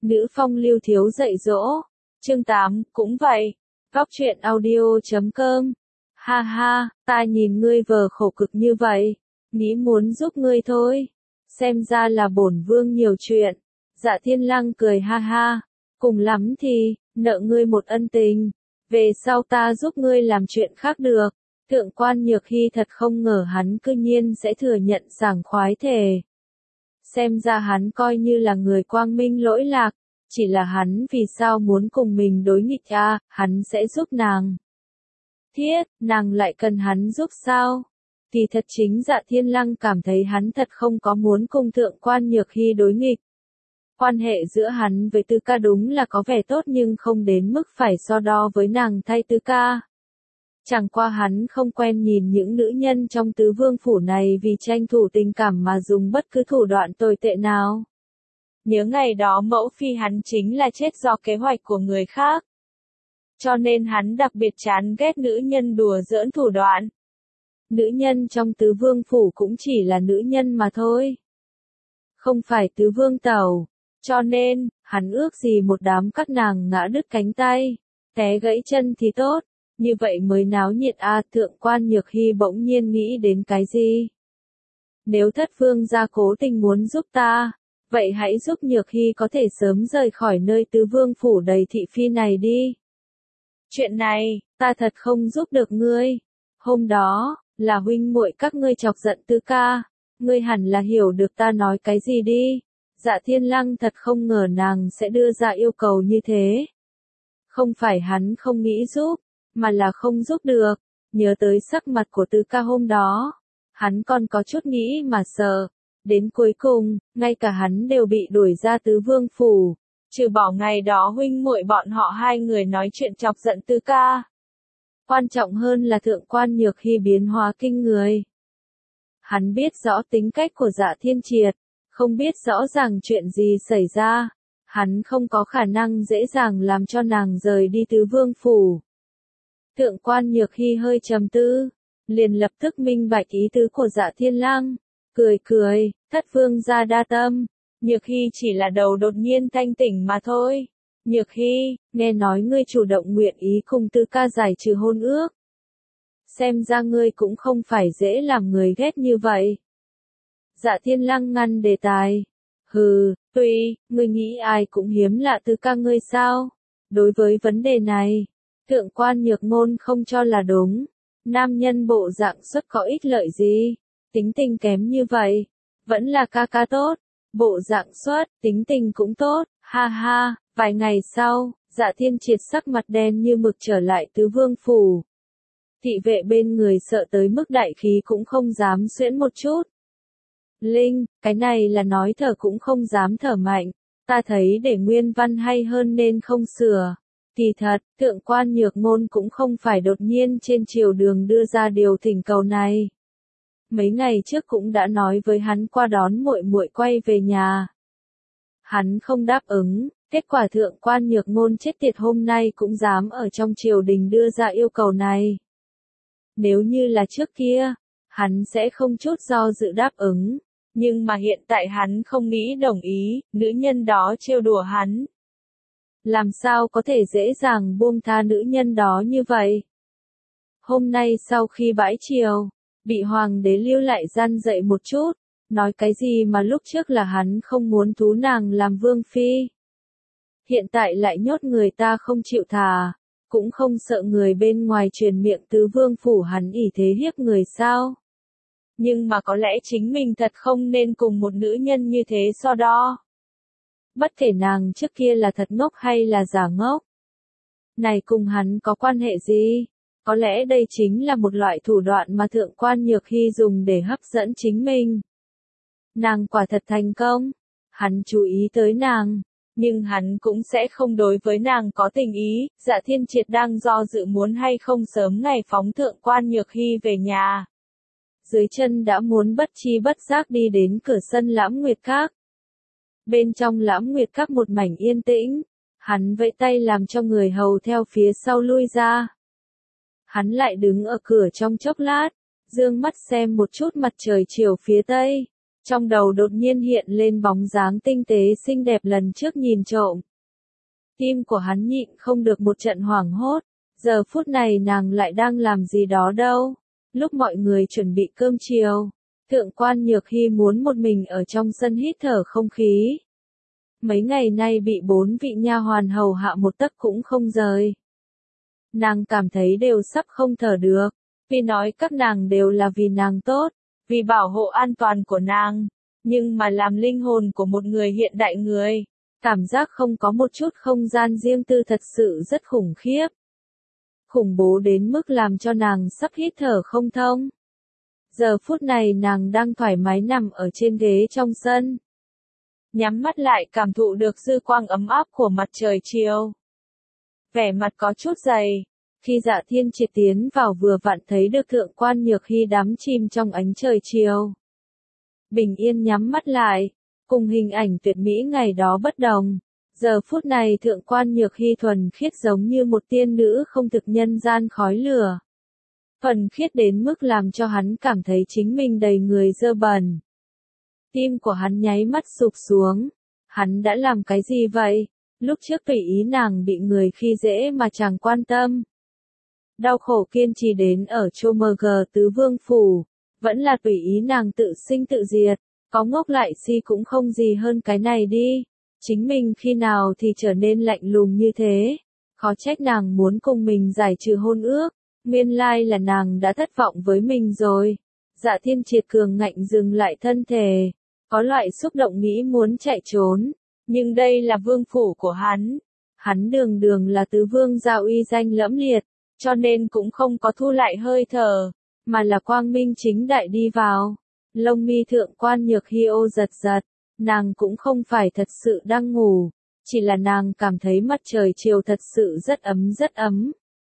Nữ phong lưu thiếu dạy dỗ. Chương 8, cũng vậy. Góc truyện audio.com. Ha ha, ta nhìn ngươi vờ khổ cực như vậy, nghĩ muốn giúp ngươi thôi. Xem ra là bổn vương nhiều chuyện. Dạ Thiên Lăng cười ha ha. Cùng lắm thì, nợ ngươi một ân tình. Về sau ta giúp ngươi làm chuyện khác được. Thượng quan Nhược Hy thật không ngờ hắn cư nhiên sẽ thừa nhận sảng khoái thề. Xem ra hắn coi như là người quang minh lỗi lạc. Chỉ là hắn vì sao muốn cùng mình đối nghịch à, hắn sẽ giúp nàng. Thiết, nàng lại cần hắn giúp sao? Thì thật chính Dạ Thiên Lăng cảm thấy hắn thật không có muốn cùng thượng quan Nhược Hy đối nghịch. Quan hệ giữa hắn với Tư Ca đúng là có vẻ tốt nhưng không đến mức phải so đo với nàng thay Tư Ca. Chẳng qua hắn không quen nhìn những nữ nhân trong tứ vương phủ này vì tranh thủ tình cảm mà dùng bất cứ thủ đoạn tồi tệ nào. Nhớ ngày đó mẫu phi hắn chính là chết do kế hoạch của người khác. Cho nên hắn đặc biệt chán ghét nữ nhân đùa giỡn thủ đoạn. Nữ nhân trong tứ vương phủ cũng chỉ là nữ nhân mà thôi. Không phải tứ vương tẩu. Cho nên, hắn ước gì một đám các nàng ngã đứt cánh tay, té gãy chân thì tốt. Như vậy mới náo nhiệt à. Thượng quan Nhược Hy bỗng nhiên nghĩ đến cái gì? Nếu thất vương gia cố tình muốn giúp ta, vậy hãy giúp Nhược Hy có thể sớm rời khỏi nơi tứ vương phủ đầy thị phi này đi. Chuyện này, ta thật không giúp được ngươi. Hôm đó, là huynh muội các ngươi chọc giận Tư Ca. Ngươi hẳn là hiểu được ta nói cái gì đi. Dạ Thiên Lăng thật không ngờ nàng sẽ đưa ra yêu cầu như thế. Không phải hắn không nghĩ giúp, mà là không giúp được. Nhớ tới sắc mặt của Tư Ca hôm đó, hắn còn có chút nghĩ mà sợ. Đến cuối cùng, ngay cả hắn đều bị đuổi ra tứ vương phủ. Trừ bỏ ngày đó huynh muội bọn họ hai người nói chuyện chọc giận Tư Ca. Quan trọng hơn là thượng quan Nhược Hy biến hóa kinh người. Hắn biết rõ tính cách của Dạ Thiên Triệt, không biết rõ ràng chuyện gì xảy ra. Hắn không có khả năng dễ dàng làm cho nàng rời đi tứ vương phủ. Thượng quan Nhược Hy hơi trầm tư, liền lập tức minh bạch ý tứ của Dạ Thiên Lăng. Cười cười, thất vương gia đa tâm. Nhược Hy chỉ là đầu đột nhiên thanh tỉnh mà thôi. Nhược Hy, nghe nói ngươi chủ động nguyện ý cùng Tư Ca giải trừ hôn ước. Xem ra ngươi cũng không phải dễ làm người ghét như vậy. Dạ Thiên Lăng ngăn đề tài. Hừ, tuy, ngươi nghĩ ai cũng hiếm lạ Tư Ca ngươi sao? Đối với vấn đề này, thượng quan Nhược Ngôn không cho là đúng. Nam nhân bộ dạng xuất có ích lợi gì? Tính tình kém như vậy, vẫn là ca ca tốt. Bộ dạng xuất, tính tình cũng tốt, ha ha. Vài ngày sau, Dạ Thiên Triệt sắc mặt đen như mực trở lại tứ vương phủ. Thị vệ bên người sợ tới mức đại khí cũng không dám xuyễn một chút. Linh, cái này là nói thở cũng không dám thở mạnh. Ta thấy để nguyên văn hay hơn nên không sửa. Thì thật, thượng quan Nhược Ngôn cũng không phải đột nhiên trên triều đường đưa ra điều thỉnh cầu này. Mấy ngày trước cũng đã nói với hắn qua đón muội muội quay về nhà. Hắn không đáp ứng, kết quả thượng quan Nhược Ngôn chết tiệt hôm nay cũng dám ở trong triều đình đưa ra yêu cầu này. Nếu như là trước kia, hắn sẽ không chút do dự đáp ứng. Nhưng mà hiện tại hắn không nghĩ đồng ý, nữ nhân đó trêu đùa hắn. Làm sao có thể dễ dàng buông tha nữ nhân đó như vậy? Hôm nay sau khi bãi triều, bị hoàng đế lưu lại gian dạy một chút, nói cái gì mà lúc trước là hắn không muốn thú nàng làm vương phi. Hiện tại lại nhốt người ta không chịu thả, cũng không sợ người bên ngoài truyền miệng tứ vương phủ hắn ỷ thế hiếp người sao. Nhưng mà có lẽ chính mình thật không nên cùng một nữ nhân như thế so đo. Bất kể nàng trước kia là thật ngốc hay là giả ngốc. Này cùng hắn có quan hệ gì? Có lẽ đây chính là một loại thủ đoạn mà thượng quan Nhược Hy dùng để hấp dẫn chính mình. Nàng quả thật thành công. Hắn chú ý tới nàng. Nhưng hắn cũng sẽ không đối với nàng có tình ý. Dạ Thiên Triệt đang do dự muốn hay không sớm ngày phóng thượng quan Nhược Hy về nhà. Dưới chân đã muốn bất chi bất giác đi đến cửa sân Lãm Nguyệt Các. Bên trong Lãm Nguyệt Các một mảnh yên tĩnh. Hắn vẫy tay làm cho người hầu theo phía sau lui ra. Hắn lại đứng ở cửa trong chốc lát, dương mắt xem một chút mặt trời chiều phía tây. Trong đầu đột nhiên hiện lên bóng dáng tinh tế xinh đẹp lần trước nhìn trộm. Tim của hắn nhịn không được một trận hoảng hốt, giờ phút này nàng lại đang làm gì đó đâu. Lúc mọi người chuẩn bị cơm chiều, Thượng quan Nhược Hy muốn một mình ở trong sân hít thở không khí. Mấy ngày nay bị 4 vị nha hoàn hầu hạ một tấc cũng không rời. Nàng cảm thấy đều sắp không thở được, vì nói các nàng đều là vì nàng tốt, vì bảo hộ an toàn của nàng, nhưng mà làm linh hồn của một người hiện đại người, cảm giác không có một chút không gian riêng tư thật sự rất khủng khiếp. Khủng bố đến mức làm cho nàng sắp hít thở không thông. Giờ phút này nàng đang thoải mái nằm ở trên ghế trong sân. Nhắm mắt lại cảm thụ được dư quang ấm áp của mặt trời chiều. Vẻ mặt có chút dày. Khi Dạ Thiên Triệt tiến vào vừa vặn thấy được Thượng quan Nhược Hy đắm chìm trong ánh trời chiều. Bình yên nhắm mắt lại, cùng hình ảnh tuyệt mỹ ngày đó bất đồng. Giờ phút này Thượng quan Nhược Hy thuần khiết giống như một tiên nữ không thực nhân gian khói lửa. Thuần khiết đến mức làm cho hắn cảm thấy chính mình đầy người dơ bẩn. Tim của hắn nháy mắt sụp xuống. Hắn đã làm cái gì vậy? Lúc trước tùy ý nàng bị người khi dễ mà chẳng quan tâm. Đau khổ kiên trì đến ở Chô Mờ Gờ Tứ Vương Phủ. Vẫn là tùy ý nàng tự sinh tự diệt. Có ngốc lại si cũng không gì hơn cái này đi. Chính mình khi nào thì trở nên lạnh lùng như thế. Khó trách nàng muốn cùng mình giải trừ hôn ước. Nguyên lai là nàng đã thất vọng với mình rồi. Dạ Thiên Triệt cường ngạnh dừng lại thân thể. Có loại xúc động nghĩ muốn chạy trốn. Nhưng đây là vương phủ của hắn. Hắn đường đường là tứ vương gia uy danh lẫm liệt. Cho nên cũng không có thu lại hơi thở. Mà là quang minh chính đại đi vào. Lông mi Thượng quan Nhược Hy ô giật giật. Nàng cũng không phải thật sự đang ngủ. Chỉ là nàng cảm thấy mặt trời chiều thật sự rất ấm rất ấm.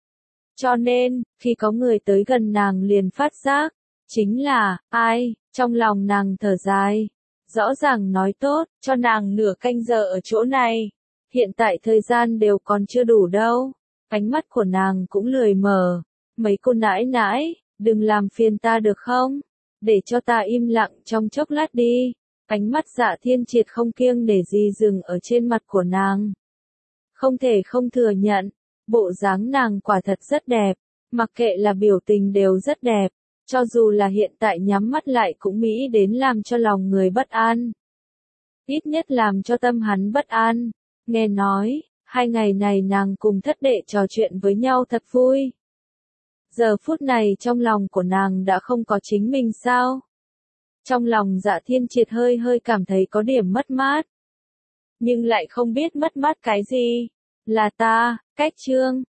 Cho nên, khi có người tới gần nàng liền phát giác. Chính là, ai, trong lòng nàng thở dài. Rõ ràng nói tốt, cho nàng nửa canh giờ ở chỗ này. Hiện tại thời gian đều còn chưa đủ đâu. Ánh mắt của nàng cũng lười mở. Mấy cô nãi nãi, đừng làm phiền ta được không? Để cho ta im lặng trong chốc lát đi. Ánh mắt Dạ Thiên Triệt không kiêng để gì dừng ở trên mặt của nàng. Không thể không thừa nhận, bộ dáng nàng quả thật rất đẹp. Mặc kệ là biểu tình đều rất đẹp. Cho dù là hiện tại nhắm mắt lại cũng mỹ đến làm cho lòng người bất an. Ít nhất làm cho tâm hắn bất an. Nghe nói, 2 ngày này nàng cùng thất đệ trò chuyện với nhau thật vui. Giờ phút này trong lòng của nàng đã không có chính mình sao? Trong lòng Dạ Thiên Triệt hơi hơi cảm thấy có điểm mất mát. Nhưng lại không biết mất mát cái gì. Là ta, cách chương.